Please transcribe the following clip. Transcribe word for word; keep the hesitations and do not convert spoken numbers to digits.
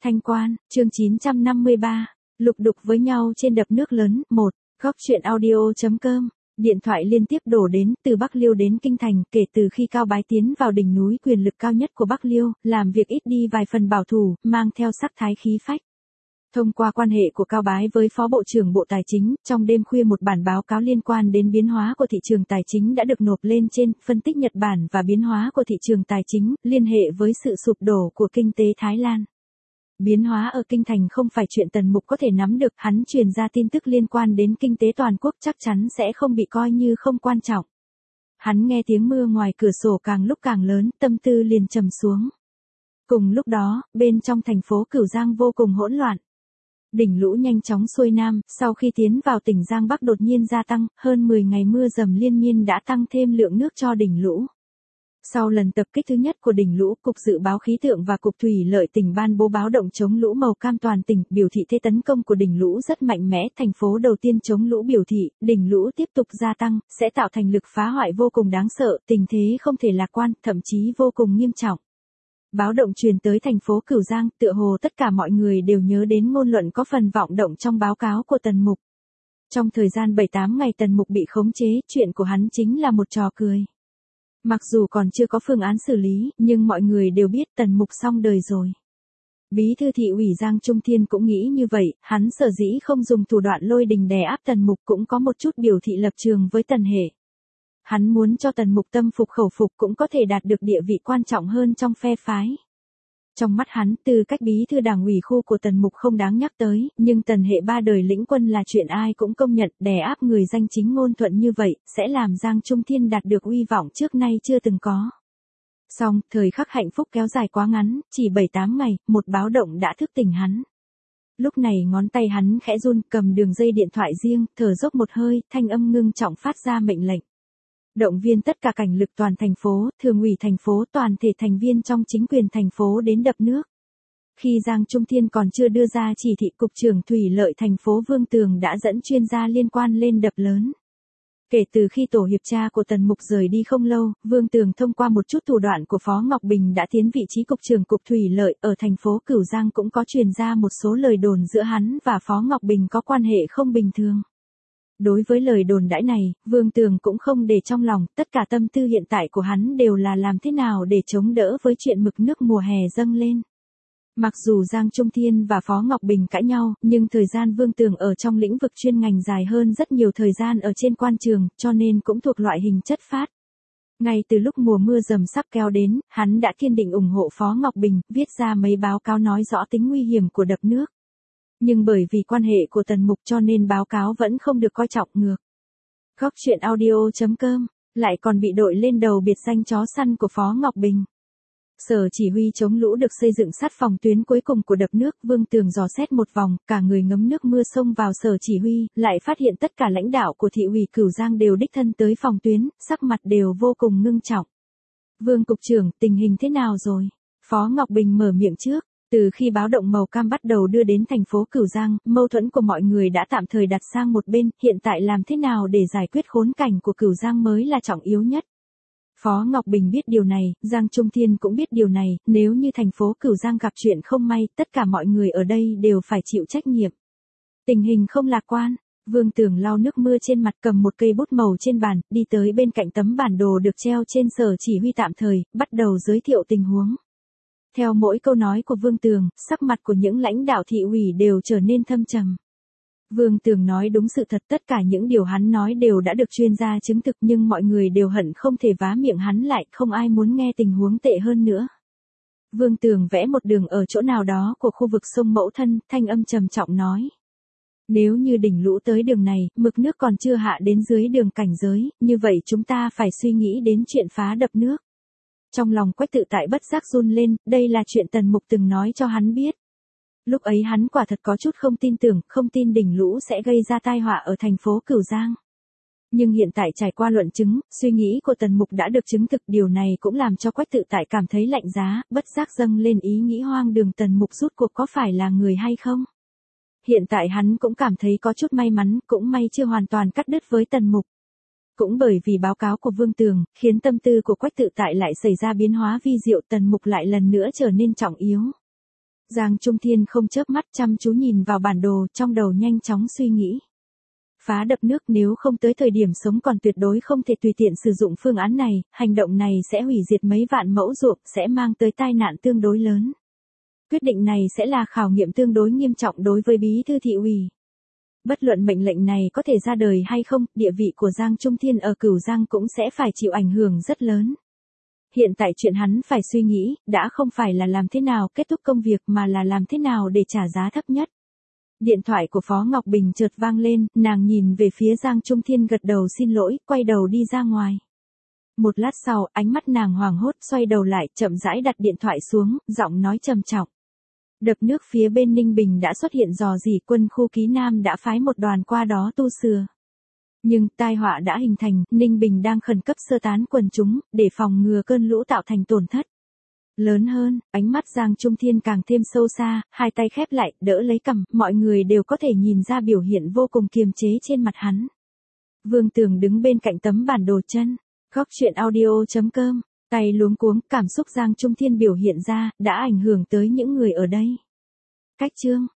Thanh Quan, chương chín trăm năm mươi ba, lục đục với nhau trên đập nước lớn, một, góc truyện audio.com. Điện thoại liên tiếp đổ đến, từ Bắc Liêu đến Kinh Thành, kể từ khi Cao Bái tiến vào đỉnh núi quyền lực cao nhất của Bắc Liêu, làm việc ít đi vài phần bảo thủ, mang theo sắc thái khí phách. Thông qua quan hệ của Cao Bái với Phó Bộ trưởng Bộ Tài chính, trong đêm khuya một bản báo cáo liên quan đến biến hóa của thị trường tài chính đã được nộp lên trên, phân tích Nhật Bản và biến hóa của thị trường tài chính, liên hệ với sự sụp đổ của kinh tế Thái Lan. Biến hóa ở Kinh Thành không phải chuyện Tần Mục có thể nắm được, hắn truyền ra tin tức liên quan đến kinh tế toàn quốc chắc chắn sẽ không bị coi như không quan trọng. Hắn nghe tiếng mưa ngoài cửa sổ càng lúc càng lớn, tâm tư liền trầm xuống. Cùng lúc đó, bên trong thành phố Cửu Giang vô cùng hỗn loạn. Đỉnh lũ nhanh chóng xuôi nam, sau khi tiến vào tỉnh Giang Bắc đột nhiên gia tăng, hơn mười ngày mưa dầm liên miên đã tăng thêm lượng nước cho đỉnh lũ. Sau lần tập kích thứ nhất của đỉnh lũ, Cục Dự báo Khí tượng và Cục Thủy lợi tỉnh ban bố báo động chống lũ màu cam toàn tỉnh, biểu thị thế tấn công của đỉnh lũ rất mạnh mẽ. Thành phố đầu tiên chống lũ biểu thị, đỉnh lũ tiếp tục gia tăng, sẽ tạo thành lực phá hoại vô cùng đáng sợ, tình thế không thể lạc quan, thậm chí vô cùng nghiêm trọng. Báo động truyền tới thành phố Cửu Giang, tựa hồ tất cả mọi người đều nhớ đến ngôn luận có phần vọng động trong báo cáo của Tần Mục. Trong thời gian bảy tám ngày Tần Mục bị khống chế, chuyện của hắn chính là một trò cười. Mặc dù còn chưa có phương án xử lý, nhưng mọi người đều biết Tần Mục xong đời rồi. Bí thư thị ủy Giang Trung Thiên cũng nghĩ như vậy, hắn sở dĩ không dùng thủ đoạn lôi đình đè áp Tần Mục cũng có một chút biểu thị lập trường với Tần Hệ. Hắn muốn cho Tần Mục tâm phục khẩu phục cũng có thể đạt được địa vị quan trọng hơn trong phe phái. Trong mắt hắn, tư cách bí thư đảng ủy khu của Tần Mục không đáng nhắc tới, nhưng Tần Hệ ba đời lĩnh quân là chuyện ai cũng công nhận, đè áp người danh chính ngôn thuận như vậy, sẽ làm Giang Trung Thiên đạt được uy vọng trước nay chưa từng có. Song, thời khắc hạnh phúc kéo dài quá ngắn, chỉ bảy tám ngày, một báo động đã thức tỉnh hắn. Lúc này ngón tay hắn khẽ run, cầm đường dây điện thoại riêng, thở dốc một hơi, thanh âm ngưng trọng phát ra mệnh lệnh. Động viên tất cả cảnh lực toàn thành phố, thường ủy thành phố, toàn thể thành viên trong chính quyền thành phố đến đập nước. Khi Giang Trung Thiên còn chưa đưa ra chỉ thị, Cục trưởng Thủy lợi thành phố Vương Tường đã dẫn chuyên gia liên quan lên đập lớn. Kể từ khi tổ hiệp tra của Tần Mục rời đi không lâu, Vương Tường thông qua một chút thủ đoạn của Phó Ngọc Bình đã tiến vị trí Cục trưởng Cục Thủy lợi ở thành phố Cửu Giang, cũng có truyền ra một số lời đồn giữa hắn và Phó Ngọc Bình có quan hệ không bình thường. Đối với lời đồn đãi này, Vương Tường cũng không để trong lòng, tất cả tâm tư hiện tại của hắn đều là làm thế nào để chống đỡ với chuyện mực nước mùa hè dâng lên. Mặc dù Giang Trung Thiên và Phó Ngọc Bình cãi nhau, nhưng thời gian Vương Tường ở trong lĩnh vực chuyên ngành dài hơn rất nhiều thời gian ở trên quan trường, cho nên cũng thuộc loại hình chất phác. Ngay từ lúc mùa mưa dầm sắp kéo đến, hắn đã kiên định ủng hộ Phó Ngọc Bình, viết ra mấy báo cáo nói rõ tính nguy hiểm của đập nước. Nhưng bởi vì quan hệ của Tần Mục cho nên báo cáo vẫn không được coi trọng, ngược. Góc truyện audio.com, lại còn bị đội lên đầu biệt danh chó săn của Phó Ngọc Bình. Sở chỉ huy chống lũ được xây dựng sát phòng tuyến cuối cùng của đập nước, Vương Tường dò xét một vòng, cả người ngấm nước mưa xông vào sở chỉ huy, lại phát hiện tất cả lãnh đạo của thị ủy Cửu Giang đều đích thân tới phòng tuyến, sắc mặt đều vô cùng ngưng trọng. Vương Cục trưởng, tình hình thế nào rồi? Phó Ngọc Bình mở miệng trước. Từ khi báo động màu cam bắt đầu đưa đến thành phố Cửu Giang, mâu thuẫn của mọi người đã tạm thời đặt sang một bên, hiện tại làm thế nào để giải quyết khốn cảnh của Cửu Giang mới là trọng yếu nhất. Phó Ngọc Bình biết điều này, Giang Trung Thiên cũng biết điều này, nếu như thành phố Cửu Giang gặp chuyện không may, tất cả mọi người ở đây đều phải chịu trách nhiệm. Tình hình không lạc quan, Vương Tường lau nước mưa trên mặt, cầm một cây bút màu trên bàn, đi tới bên cạnh tấm bản đồ được treo trên sở chỉ huy tạm thời, bắt đầu giới thiệu tình huống. Theo mỗi câu nói của Vương Tường, sắc mặt của những lãnh đạo thị ủy đều trở nên thâm trầm. Vương Tường nói đúng sự thật, tất cả những điều hắn nói đều đã được chuyên gia chứng thực, nhưng mọi người đều hận không thể vá miệng hắn lại, không ai muốn nghe tình huống tệ hơn nữa. Vương Tường vẽ một đường ở chỗ nào đó của khu vực sông Mẫu Thân, thanh âm trầm trọng nói. Nếu như đỉnh lũ tới đường này, mực nước còn chưa hạ đến dưới đường cảnh giới, như vậy chúng ta phải suy nghĩ đến chuyện phá đập nước. Trong lòng Quách Tự Tại bất giác run lên, đây là chuyện Tần Mục từng nói cho hắn biết. Lúc ấy hắn quả thật có chút không tin tưởng, không tin đỉnh lũ sẽ gây ra tai họa ở thành phố Cửu Giang. Nhưng hiện tại trải qua luận chứng, suy nghĩ của Tần Mục đã được chứng thực, điều này cũng làm cho Quách Tự Tại cảm thấy lạnh giá, bất giác dâng lên ý nghĩ hoang đường, Tần Mục rút cuộc có phải là người hay không. Hiện tại hắn cũng cảm thấy có chút may mắn, cũng may chưa hoàn toàn cắt đứt với Tần Mục. Cũng bởi vì báo cáo của Vương Tường, khiến tâm tư của Quách Tự Tại lại xảy ra biến hóa vi diệu, Tần Mục lại lần nữa trở nên trọng yếu. Giang Trung Thiên không chớp mắt chăm chú nhìn vào bản đồ, trong đầu nhanh chóng suy nghĩ. Phá đập nước nếu không tới thời điểm sống còn tuyệt đối không thể tùy tiện sử dụng phương án này, hành động này sẽ hủy diệt mấy vạn mẫu ruộng, sẽ mang tới tai nạn tương đối lớn. Quyết định này sẽ là khảo nghiệm tương đối nghiêm trọng đối với bí thư thị ủy. Bất luận mệnh lệnh này có thể ra đời hay không, địa vị của Giang Trung Thiên ở Cửu Giang cũng sẽ phải chịu ảnh hưởng rất lớn. Hiện tại chuyện hắn phải suy nghĩ, đã không phải là làm thế nào kết thúc công việc mà là làm thế nào để trả giá thấp nhất. Điện thoại của Phó Ngọc Bình chợt vang lên, nàng nhìn về phía Giang Trung Thiên gật đầu xin lỗi, quay đầu đi ra ngoài. Một lát sau, ánh mắt nàng hoảng hốt xoay đầu lại, chậm rãi đặt điện thoại xuống, giọng nói trầm trọng. Đập nước phía bên Ninh Bình đã xuất hiện rò rỉ, quân khu Ký Nam đã phái một đoàn qua đó tu sửa. Nhưng tai họa đã hình thành, Ninh Bình đang khẩn cấp sơ tán quần chúng, để phòng ngừa cơn lũ tạo thành tổn thất lớn hơn. Ánh mắt Giang Trung Thiên càng thêm sâu xa, hai tay khép lại, đỡ lấy cằm, mọi người đều có thể nhìn ra biểu hiện vô cùng kiềm chế trên mặt hắn. Vương Tường đứng bên cạnh tấm bản đồ chân, góc chuyện audio chấm com, tay luống cuống, cảm xúc Giang Trung Thiên biểu hiện ra, đã ảnh hưởng tới những người ở đây. Cách chương